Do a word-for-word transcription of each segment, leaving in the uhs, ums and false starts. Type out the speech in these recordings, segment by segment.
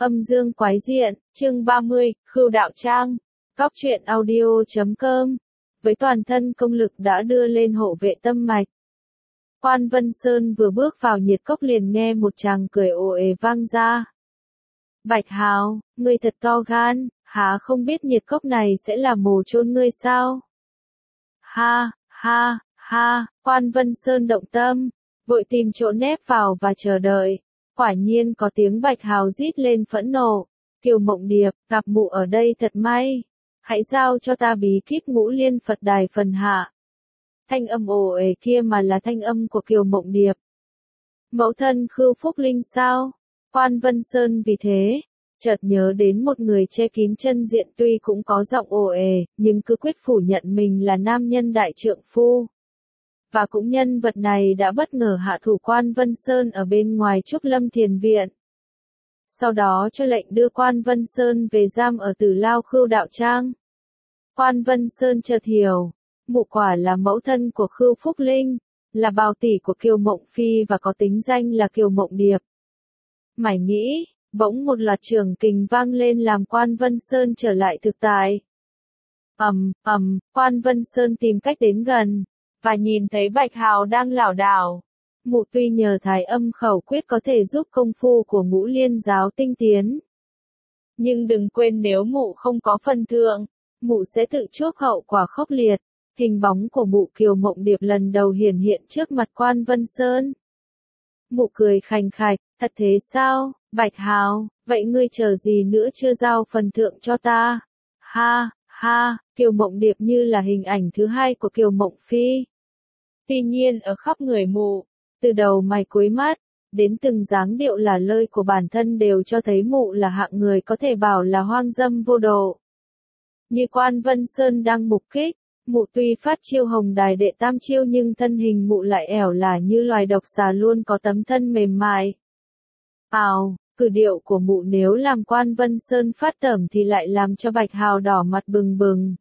Âm dương quái diện, chương ba mươi, Khưu Đạo Trang. Cóc truyện audio chấm com. Với toàn thân công lực đã đưa lên hộ vệ tâm mạch. Quan Vân Sơn vừa bước vào nhiệt cốc liền nghe một chàng cười ồ ề vang ra. Bạch Hào, ngươi thật to gan, há không biết nhiệt cốc này sẽ là mồ chôn ngươi sao? Ha, ha, ha, Quan Vân Sơn động tâm, vội tìm chỗ nép vào và chờ đợi. Quả nhiên có tiếng Bạch Hào rít lên phẫn nộ. Kiều Mộng Điệp, gặp mụ ở đây thật may. Hãy giao cho ta bí kíp Ngũ Liên Phật Đài phần hạ. Thanh âm ồ ề kia mà là thanh âm của Kiều Mộng Điệp. Mẫu thân Khưu Phúc Linh sao? Quan Vân Sơn vì thế, chợt nhớ đến một người che kín chân diện tuy cũng có giọng ồ ề, nhưng cứ quyết phủ nhận mình là nam nhân đại trượng phu. Và cũng nhân vật này đã bất ngờ hạ thủ Quan Vân Sơn ở bên ngoài Trúc Lâm Thiền Viện. Sau đó cho lệnh đưa Quan Vân Sơn về giam ở Tử Lao Khưu Đạo Trang. Quan Vân Sơn chợt hiểu, mụ quả là mẫu thân của Khưu Phúc Linh, là bào tỷ của Kiều Mộng Phi và có tính danh là Kiều Mộng Điệp. Mải nghĩ, bỗng một loạt trường kình vang lên làm Quan Vân Sơn trở lại thực tại. Ầm, ầm, Quan Vân Sơn tìm cách đến gần, và nhìn thấy Bạch Hào đang lảo đảo. Mụ tuy nhờ thái âm khẩu quyết có thể giúp công phu của Ngũ Liên giáo tinh tiến. Nhưng đừng quên nếu mụ không có phần thượng, mụ sẽ tự chuốc hậu quả khốc liệt. Hình bóng của mụ Kiều Mộng Điệp lần đầu hiển hiện trước mặt Quan Vân Sơn. Mụ cười khành khạch, thật thế sao, Bạch Hào, vậy ngươi chờ gì nữa chưa giao phần thượng cho ta? Ha, ha, Kiều Mộng Điệp như là hình ảnh thứ hai của Kiều Mộng Phi. Tuy nhiên ở khắp người mụ, từ đầu mày cuối mắt, đến từng dáng điệu là lơi của bản thân đều cho thấy mụ là hạng người có thể bảo là hoang dâm vô độ. Như Quan Vân Sơn đang mục kích, mụ tuy phát chiêu hồng đài đệ tam chiêu nhưng thân hình mụ lại ẻo lả như loài độc xà luôn có tấm thân mềm mại. Ào, cử điệu của mụ nếu làm Quan Vân Sơn phát tởm thì lại làm cho Bạch Hào đỏ mặt bừng bừng.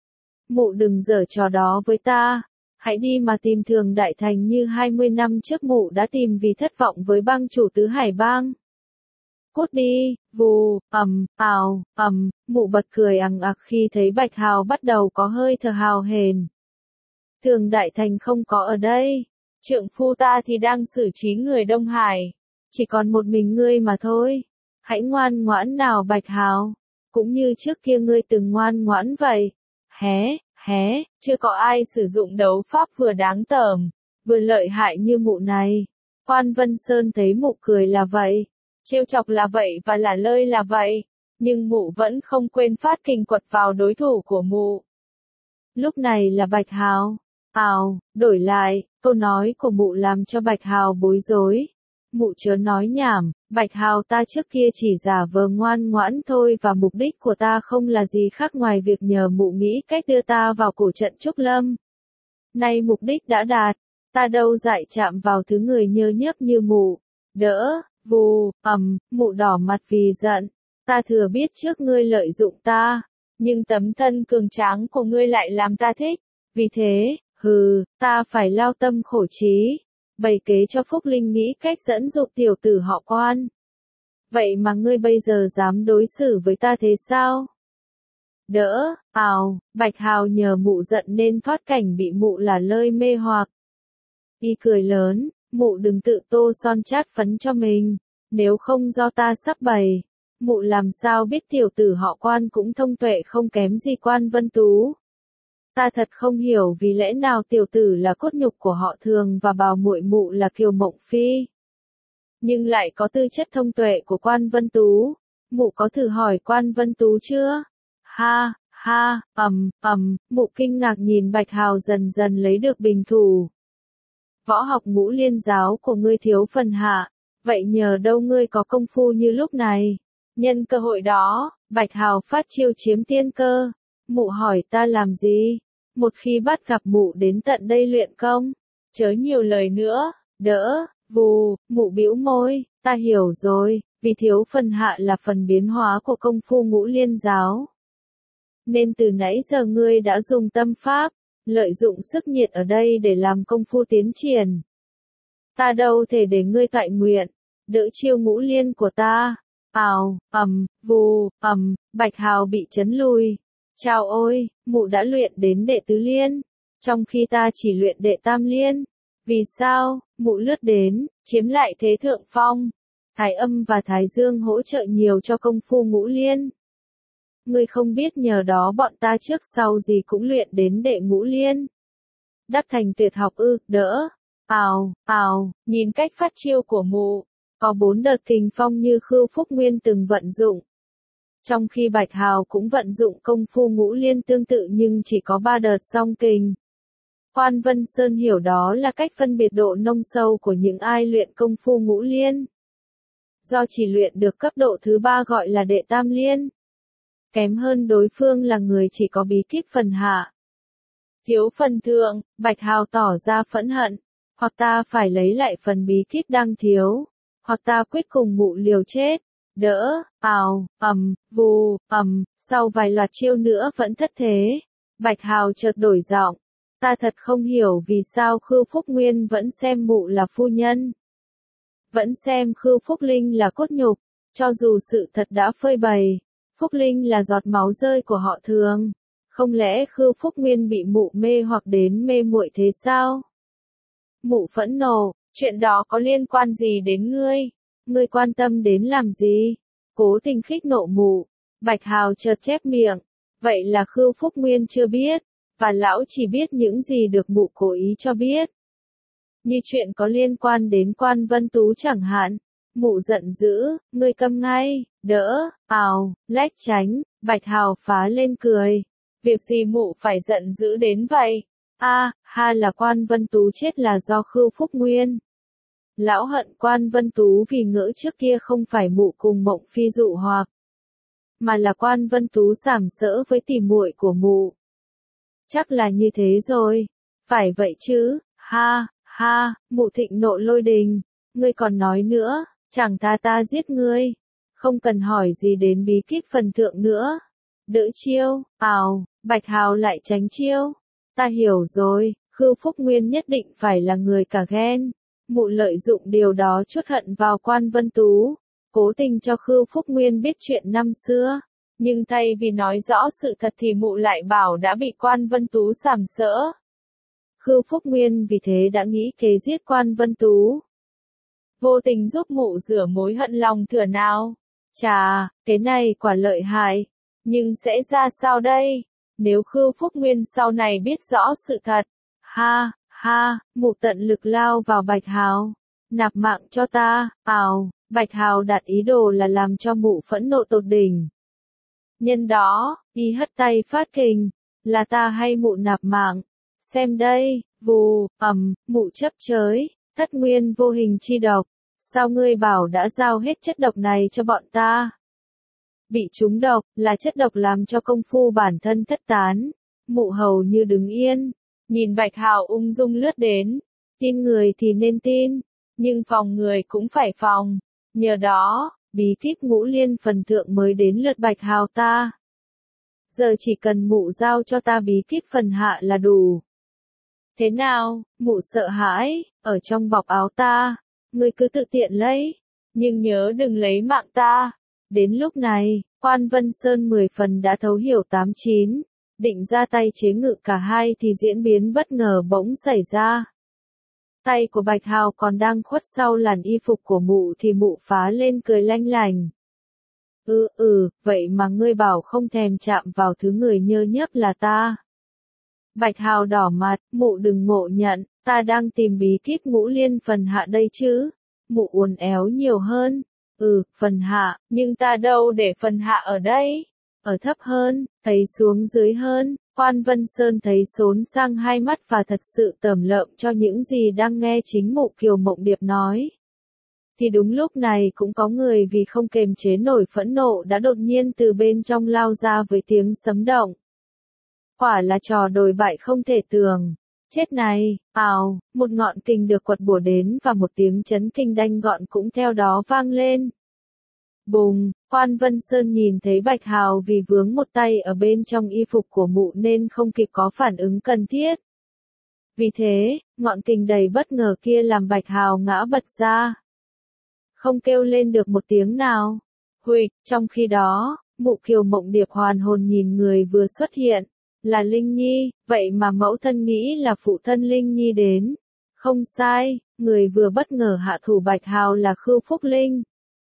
Mụ đừng giở trò đó với ta. Hãy đi mà tìm Thường Đại Thành như hai mươi năm trước mụ đã tìm vì thất vọng với bang chủ Tứ Hải Bang. Cút đi, vù, ầm, ào, ầm, mụ bật cười ằng ặc khi thấy Bạch Hào bắt đầu có hơi thở hào hển. Thường Đại Thành không có ở đây, trượng phu ta thì đang xử trí người Đông Hải, chỉ còn một mình ngươi mà thôi. Hãy ngoan ngoãn nào Bạch Hào, cũng như trước kia ngươi từng ngoan ngoãn vậy. Hé. Hé, chưa có ai sử dụng đấu pháp vừa đáng tởm, vừa lợi hại như mụ này. Quan Vân Sơn thấy mụ cười là vậy, trêu chọc là vậy và là lơi là vậy, nhưng mụ vẫn không quên phát kình quật vào đối thủ của mụ. Lúc này là Bạch Hào. Ào, đổi lại, câu nói của mụ làm cho Bạch Hào bối rối. Mụ chớ nói nhảm, Bạch Hào ta trước kia chỉ giả vờ ngoan ngoãn thôi và mục đích của ta không là gì khác ngoài việc nhờ mụ nghĩ cách đưa ta vào cổ trận Trúc Lâm. Nay mục đích đã đạt, ta đâu dại chạm vào thứ người nhơ nhớp như mụ. Đỡ, vù, ầm, mụ đỏ mặt vì giận. Ta thừa biết trước ngươi lợi dụng ta, nhưng tấm thân cường tráng của ngươi lại làm ta thích. Vì thế, hừ, ta phải lao tâm khổ trí. Bày kế cho Phúc Linh nghĩ cách dẫn dụ tiểu tử họ Quan. Vậy mà ngươi bây giờ dám đối xử với ta thế sao? Đỡ, ào, Bạch Hào nhờ mụ giận nên thoát cảnh bị mụ là lơi mê hoặc. Y cười lớn, mụ đừng tự tô son chát phấn cho mình, nếu không do ta sắp bày. Mụ làm sao biết tiểu tử họ Quan cũng thông tuệ không kém gì Quan Vân Tú. Ta thật không hiểu vì lẽ nào tiểu tử là cốt nhục của họ Thường và bào muội mụ là Kiều Mộng Phi. Nhưng lại có tư chất thông tuệ của Quan Vân Tú. Mụ có thử hỏi Quan Vân Tú chưa? Ha, ha, ầm, ầm, mụ kinh ngạc nhìn Bạch Hào dần dần lấy được bình thủ. Võ học Ngũ Liên giáo của ngươi thiếu phần hạ, vậy nhờ đâu ngươi có công phu như lúc này? Nhân cơ hội đó, Bạch Hào phát chiêu chiếm tiên cơ. Mụ hỏi ta làm gì? Một khi bắt gặp mụ đến tận đây luyện công, chớ nhiều lời nữa. Đỡ, vù, mụ bĩu môi, ta hiểu rồi, vì thiếu phần hạ là phần biến hóa của công phu Ngũ Liên giáo. Nên từ nãy giờ ngươi đã dùng tâm pháp, lợi dụng sức nhiệt ở đây để làm công phu tiến triển. Ta đâu thể để ngươi toại nguyện, đỡ chiêu Ngũ Liên của ta. ào, ầm, vù, ầm, Bạch Hào bị chấn lùi. Chao ôi, mụ đã luyện đến đệ tứ liên, trong khi ta chỉ luyện đệ tam liên. Vì sao? Mụ lướt đến, chiếm lại thế thượng phong. Thái âm và Thái dương hỗ trợ nhiều cho công phu ngũ liên. Ngươi không biết nhờ đó bọn ta trước sau gì cũng luyện đến đệ ngũ liên. Đắc thành tuyệt học ư, đỡ. Ào, ào, nhìn cách phát chiêu của mụ, có bốn đợt kình phong như Khưu Phúc Nguyên từng vận dụng. Trong khi Bạch Hào cũng vận dụng công phu ngũ liên tương tự nhưng chỉ có ba đợt song kình. Quan Vân Sơn hiểu đó là cách phân biệt độ nông sâu của những ai luyện công phu ngũ liên. Do chỉ luyện được cấp độ thứ ba gọi là đệ tam liên. Kém hơn đối phương là người chỉ có bí kíp phần hạ. Thiếu phần thượng, Bạch Hào tỏ ra phẫn hận. Hoặc ta phải lấy lại phần bí kíp đang thiếu. Hoặc ta quyết cùng mụ liều chết. Đỡ, ào, ầm, vù, ầm, sau vài loạt chiêu nữa vẫn thất thế. Bạch Hào chợt đổi giọng. Ta thật không hiểu vì sao Khưu Phúc Nguyên vẫn xem mụ là phu nhân. Vẫn xem Khưu Phúc Linh là cốt nhục, cho dù sự thật đã phơi bày. Phúc Linh là giọt máu rơi của họ Thường. Không lẽ Khưu Phúc Nguyên bị mụ mê hoặc đến mê muội thế sao? Mụ phẫn nộ, chuyện đó có liên quan gì đến ngươi? Ngươi quan tâm đến làm gì? Cố tình khích nộ mụ. Bạch Hào chợt chép miệng. Vậy là Khưu Phúc Nguyên chưa biết, và lão chỉ biết những gì được mụ cố ý cho biết. Như chuyện có liên quan đến Quan Vân Tú chẳng hạn. Mụ giận dữ, ngươi câm ngay, đỡ, ào, lách tránh. Bạch Hào phá lên cười. Việc gì mụ phải giận dữ đến vậy? A, à, ha là Quan Vân Tú chết là do Khưu Phúc Nguyên. Lão hận Quan Vân Tú vì ngỡ trước kia không phải mụ cùng Mộng Phi dụ hoặc, mà là Quan Vân Tú sàm sỡ với tỉ muội của mụ. Chắc là như thế rồi. Phải vậy chứ, ha, ha, mụ thịnh nộ lôi đình. Ngươi còn nói nữa, chẳng ta ta giết ngươi. Không cần hỏi gì đến bí kíp phần thượng nữa. Đỡ chiêu, ào, Bạch Hào lại tránh chiêu. Ta hiểu rồi, Khưu Phúc Nguyên nhất định phải là người cả ghen. Mụ lợi dụng điều đó chuất hận vào Quan Vân Tú, cố tình cho Khưu Phúc Nguyên biết chuyện năm xưa. Nhưng thay vì nói rõ sự thật thì mụ lại bảo đã bị Quan Vân Tú sàm sỡ. Khưu Phúc Nguyên vì thế đã nghĩ kế giết Quan Vân Tú. Vô tình giúp mụ rửa mối hận lòng thừa nào. Chà, cái này quả lợi hại. Nhưng sẽ ra sao đây? Nếu Khưu Phúc Nguyên sau này biết rõ sự thật. Ha, ha, mụ tận lực lao vào Bạch Hào. Nạp mạng cho ta, ào, Bạch Hào đặt ý đồ là làm cho mụ phẫn nộ tột đỉnh. Nhân đó, y hất tay phát kình, là ta hay mụ nạp mạng. Xem đây, vù, ầm, mụ chấp chới, thất nguyên vô hình chi độc. Sao ngươi bảo đã giao hết chất độc này cho bọn ta? Bị trúng độc, là chất độc làm cho công phu bản thân thất tán. Mụ hầu như đứng yên, nhìn Bạch Hào ung dung lướt đến. Tin người thì nên tin, nhưng phòng người cũng phải phòng. Nhờ đó, bí kíp ngũ liên phần thượng mới đến lượt Bạch Hào ta. Giờ chỉ cần mụ giao cho ta bí kíp phần hạ là đủ. Thế nào, mụ sợ hãi, ở trong bọc áo ta, ngươi cứ tự tiện lấy, nhưng nhớ đừng lấy mạng ta. Đến lúc này, Quan Vân Sơn mười phần đã thấu hiểu tám chín, định ra tay chế ngự cả hai thì diễn biến bất ngờ bỗng xảy ra. Tay của Bạch Hào còn đang khuất sau làn y phục của mụ thì mụ phá lên cười lanh lành. Ừ ừ, vậy mà ngươi bảo không thèm chạm vào thứ người nhơ nhớp là ta. Bạch Hào đỏ mặt, mụ đừng ngộ nhận, ta đang tìm bí kíp ngũ liên phần hạ đây chứ. Mụ uốn éo nhiều hơn. Ừ, phần hạ, nhưng ta đâu để phần hạ ở đây? Ở thấp hơn, thấy xuống dưới hơn. Quan Vân Sơn thấy xốn sang hai mắt và thật sự tởm lợm cho những gì đang nghe chính mụ Kiều Mộng Điệp nói. Thì đúng lúc này cũng có người vì không kềm chế nổi phẫn nộ đã đột nhiên từ bên trong lao ra với tiếng sấm động. Quả là trò đồi bại không thể tường. Chết này, ào, một ngọn kình được quật bổ đến và một tiếng chấn kinh đanh gọn cũng theo đó vang lên. Bùng, Quan Vân Sơn nhìn thấy Bạch Hào vì vướng một tay ở bên trong y phục của mụ nên không kịp có phản ứng cần thiết. Vì thế, ngọn kình đầy bất ngờ kia làm Bạch Hào ngã bật ra. Không kêu lên được một tiếng nào. Huỵch, trong khi đó, Mụ Kiều Mộng Điệp hoàn hồn nhìn người vừa xuất hiện, là Linh Nhi, vậy mà mẫu thân nghĩ là phụ thân Linh Nhi đến. Không sai, người vừa bất ngờ hạ thủ Bạch Hào là Khưu Phúc Linh.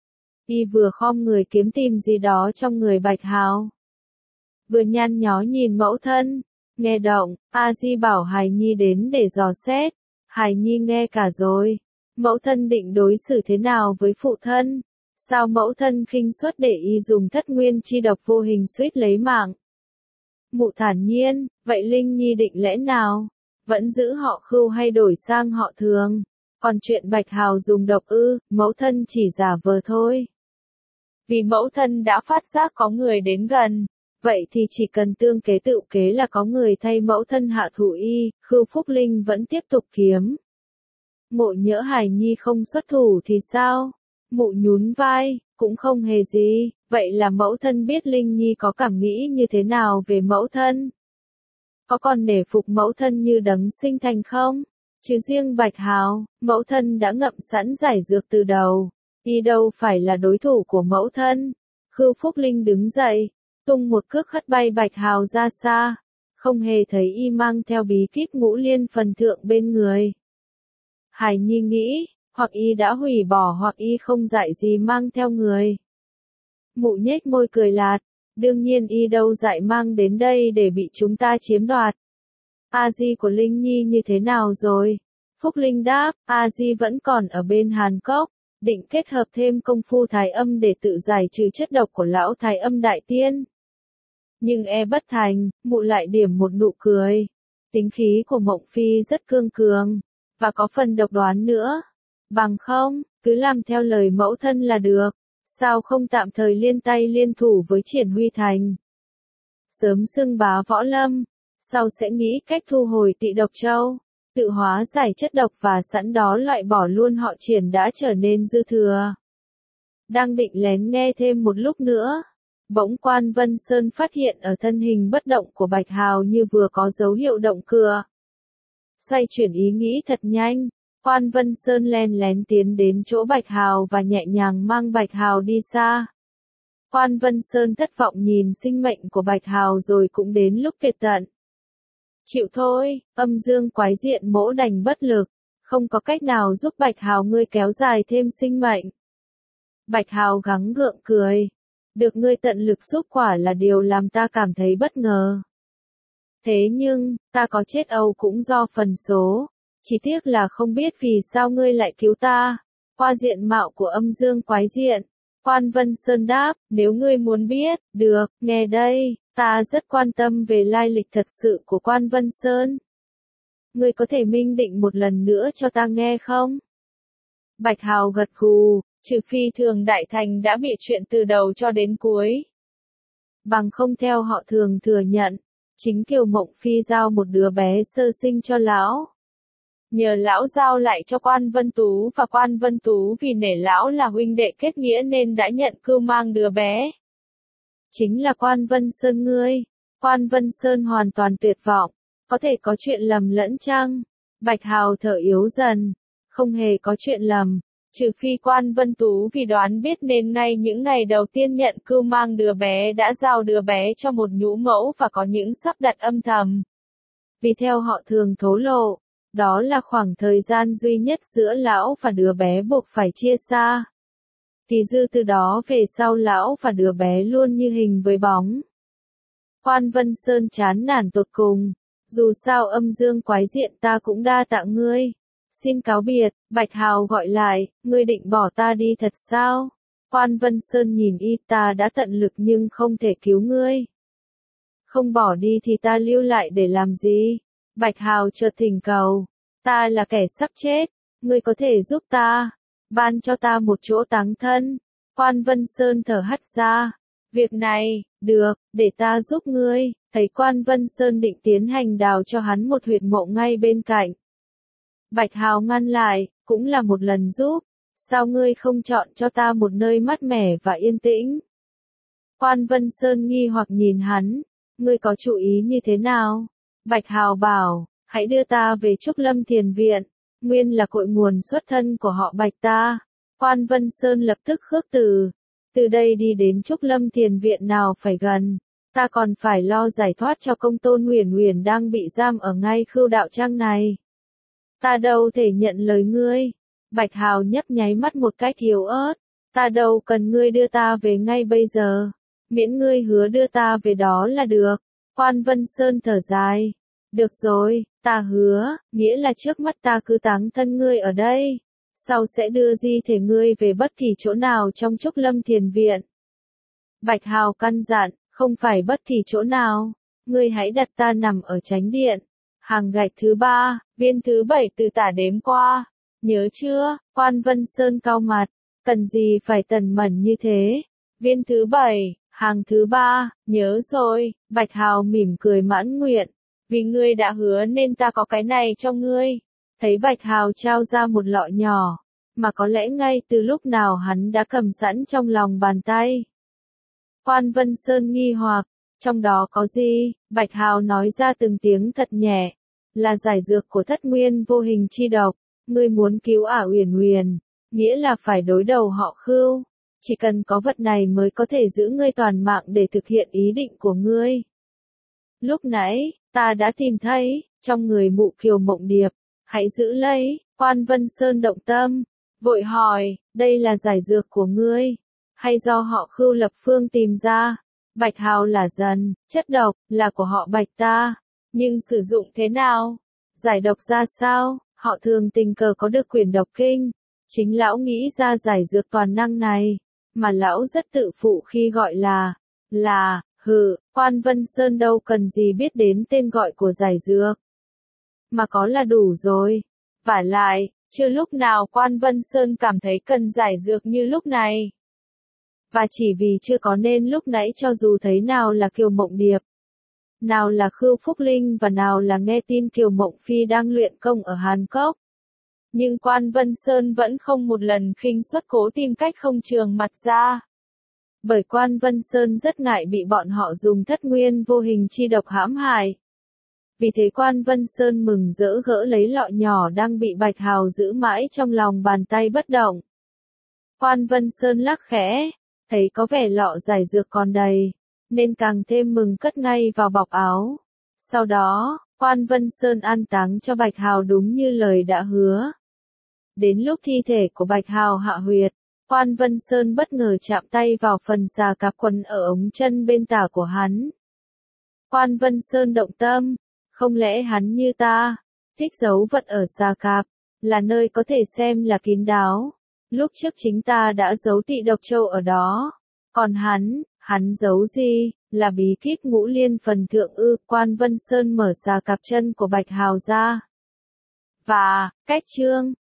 Y vừa khom người kiếm tìm gì đó trong người Bạch Hào. Vừa nhăn nhó nhìn mẫu thân, nghe động, A Di bảo Hài Nhi đến để dò xét. Hài Nhi nghe cả rồi. Mẫu thân định đối xử thế nào với phụ thân? Sao mẫu thân khinh suất để y dùng thất nguyên chi độc vô hình suýt lấy mạng? Mụ thản nhiên, vậy Linh Nhi định lẽ nào? Vẫn giữ họ Khưu hay đổi sang họ Thường? Còn chuyện Bạch Hào dùng độc ư, mẫu thân chỉ giả vờ thôi. Vì mẫu thân đã phát giác có người đến gần, vậy thì chỉ cần tương kế tự kế là có người thay mẫu thân hạ thủ y. Khưu Phúc Linh vẫn tiếp tục kiếm. Mộ nhỡ Hài Nhi không xuất thủ thì sao? Mụ nhún vai, cũng không hề gì, vậy là mẫu thân biết Linh Nhi có cảm nghĩ như thế nào về mẫu thân? Có còn nể phục mẫu thân như đấng sinh thành không? Chứ riêng Bạch Hào, mẫu thân đã ngậm sẵn giải dược từ đầu, y đâu phải là đối thủ của mẫu thân. Khưu Phúc Linh đứng dậy, tung một cước hất bay Bạch Hào ra xa, không hề thấy y mang theo bí kíp ngũ liên phần thượng bên người. Hài Nhi nghĩ, hoặc y đã hủy bỏ hoặc y không dạy gì mang theo người. Mụ nhếch môi cười lạt, đương nhiên y đâu dạy mang đến đây để bị chúng ta chiếm đoạt. A Di của Linh Nhi như thế nào rồi? Phúc Linh đáp, A Di vẫn còn ở bên Hàn Cốc, định kết hợp thêm công phu thái âm để tự giải trừ chất độc của lão thái âm đại tiên. Nhưng e bất thành, mụ lại điểm một nụ cười. Tính khí của Mộng Phi rất cương cường, và có phần độc đoán nữa. Bằng không, cứ làm theo lời mẫu thân là được. Sao không tạm thời liên tay liên thủ với Triển Huy Thành? Sớm xưng bá võ lâm, sau sẽ nghĩ cách thu hồi Tị Độc Châu, tự hóa giải chất độc và sẵn đó loại bỏ luôn họ Triển đã trở nên dư thừa. Đang định lén nghe thêm một lúc nữa, bỗng Quan Vân Sơn phát hiện ở thân hình bất động của Bạch Hào như vừa có dấu hiệu động cựa. Xoay chuyển ý nghĩ thật nhanh, Quan Vân Sơn len lén tiến đến chỗ Bạch Hào và nhẹ nhàng mang Bạch Hào đi xa. Quan Vân Sơn thất vọng nhìn sinh mệnh của Bạch Hào rồi cũng đến lúc tuyệt tận. Chịu thôi, âm dương quái diện mỗ đành bất lực, không có cách nào giúp Bạch Hào ngươi kéo dài thêm sinh mệnh. Bạch Hào gắng gượng cười, được ngươi tận lực giúp quả là điều làm ta cảm thấy bất ngờ. Thế nhưng, ta có chết âu cũng do phần số, chỉ tiếc là không biết vì sao ngươi lại cứu ta. Qua diện mạo của âm dương quái diện, Quan Vân Sơn đáp, nếu ngươi muốn biết, được, nghe đây, ta rất quan tâm về lai lịch thật sự của Quan Vân Sơn. Ngươi có thể minh định một lần nữa cho ta nghe không? Bạch Hào gật gù, trừ phi Thường Đại Thành đã bị chuyện từ đầu cho đến cuối. Bằng không theo họ Thường thừa nhận, chính Kiều Mộng Phi giao một đứa bé sơ sinh cho lão. Nhờ lão giao lại cho Quan Vân Tú và Quan Vân Tú vì nể lão là huynh đệ kết nghĩa nên đã nhận cưu mang đứa bé. Chính là Quan Vân Sơn ngươi. Quan Vân Sơn hoàn toàn tuyệt vọng, có thể có chuyện lầm lẫn chăng? Bạch Hào thở yếu dần, không hề có chuyện lầm, trừ phi Quan Vân Tú vì đoán biết nên ngay những ngày đầu tiên nhận cưu mang đứa bé đã giao đứa bé cho một nhũ mẫu và có những sắp đặt âm thầm. Vì theo họ Thường thố lộ, đó là khoảng thời gian duy nhất giữa lão và đứa bé buộc phải chia xa. Thì dư từ đó về sau lão và đứa bé luôn như hình với bóng. Quan Vân Sơn chán nản tột cùng, dù sao âm dương quái diện ta cũng đa tạ ngươi. Xin cáo biệt, Bạch Hào gọi lại, ngươi định bỏ ta đi thật sao? Quan Vân Sơn nhìn y, ta đã tận lực nhưng không thể cứu ngươi. Không bỏ đi thì ta lưu lại để làm gì? Bạch Hào chợt thỉnh cầu, ta là kẻ sắp chết, ngươi có thể giúp ta, ban cho ta một chỗ táng thân. Quan Vân Sơn thở hắt ra, việc này, được, để ta giúp ngươi. Thấy Quan Vân Sơn định tiến hành đào cho hắn một huyệt mộ ngay bên cạnh. Bạch Hào ngăn lại, cũng là một lần giúp, sao ngươi không chọn cho ta một nơi mát mẻ và yên tĩnh? Quan Vân Sơn nghi hoặc nhìn hắn, ngươi có chủ ý như thế nào? Bạch Hào bảo, hãy đưa ta về Trúc Lâm Thiền Viện, nguyên là cội nguồn xuất thân của họ Bạch ta. Quan Vân Sơn lập tức khước từ, Từ đây đi đến Trúc Lâm Thiền Viện nào phải gần, ta còn phải lo giải thoát cho công tôn Huyền Huyền đang bị giam ở ngay Khưu Đạo Trang này. Ta đâu thể nhận lời ngươi. Bạch Hào nhấp nháy mắt một cách yếu ớt. Ta đâu cần ngươi đưa ta về ngay bây giờ. Miễn ngươi hứa đưa ta về đó là được. Quan Vân Sơn thở dài. Được rồi, ta hứa, nghĩa là trước mắt ta cứ táng thân ngươi ở đây. Sau sẽ đưa di thể ngươi về bất kỳ chỗ nào trong Trúc Lâm Thiền Viện. Bạch Hào căn dặn, không phải bất kỳ chỗ nào. Ngươi hãy đặt ta nằm ở chánh điện. Hàng gạch thứ ba, viên thứ bảy từ tả đếm qua. Nhớ chưa? Quan Vân Sơn cau mặt. Cần gì phải tần mẩn như thế? Viên thứ bảy, hàng thứ ba, nhớ rồi. Bạch Hào mỉm cười mãn nguyện. Vì ngươi đã hứa nên ta có cái này cho ngươi. Thấy Bạch Hào trao ra một lọ nhỏ, mà có lẽ ngay từ lúc nào hắn đã cầm sẵn trong lòng bàn tay. Quan Vân Sơn nghi hoặc, trong đó có gì? Bạch Hào nói ra từng tiếng thật nhẹ, là giải dược của Thất Nguyên vô hình chi độc. Ngươi muốn cứu Ả Uyển Uyển, nghĩa là phải đối đầu họ Khưu. Chỉ cần có vật này mới có thể giữ ngươi toàn mạng để thực hiện ý định của ngươi. Lúc nãy, ta đã tìm thấy, trong người Mụ Kiều Mộng Điệp. Hãy giữ lấy. Quan Vân Sơn động tâm, vội hỏi, đây là giải dược của ngươi, hay do họ Khưu lập phương tìm ra? Bạch Hào là dần, chất độc, là của họ Bạch ta, nhưng sử dụng thế nào? Giải độc ra sao? Họ Thường tình cờ có được quyển độc kinh, chính lão nghĩ ra giải dược toàn năng này, mà lão rất tự phụ khi gọi là, là, hừ, Quan Vân Sơn đâu cần gì biết đến tên gọi của giải dược. Mà có là đủ rồi. Vả lại, chưa lúc nào Quan Vân Sơn cảm thấy cần giải dược như lúc này. Và chỉ vì chưa có nên lúc nãy cho dù thấy nào là Kiều Mộng Điệp, nào là Khưu Phúc Linh và nào là nghe tin Kiều Mộng Phi đang luyện công ở Hàn Cốc. Nhưng Quan Vân Sơn vẫn không một lần khinh suất cố tìm cách không trường mặt ra. Bởi Quan Vân Sơn rất ngại bị bọn họ dùng Thất Nguyên vô hình chi độc hãm hại. Vì thế Quan Vân Sơn mừng rỡ gỡ lấy lọ nhỏ đang bị Bạch Hào giữ mãi trong lòng bàn tay bất động. Quan Vân Sơn lắc khẽ, thấy có vẻ lọ giải dược còn đầy, nên càng thêm mừng cất ngay vào bọc áo. Sau đó, Quan Vân Sơn an táng cho Bạch Hào đúng như lời đã hứa. Đến lúc thi thể của Bạch Hào hạ huyệt, Quan Vân Sơn bất ngờ chạm tay vào phần xà cạp quần ở ống chân bên tả của hắn. Quan Vân Sơn động tâm. Không lẽ hắn như ta, thích giấu vật ở xà cạp, là nơi có thể xem là kín đáo. Lúc trước chính ta đã giấu Tị Độc Châu ở đó. Còn hắn, hắn giấu gì, là bí kíp ngũ liên phần thượng ư? Quan Vân Sơn mở xà cạp chân của Bạch Hào ra. Và, cách chương.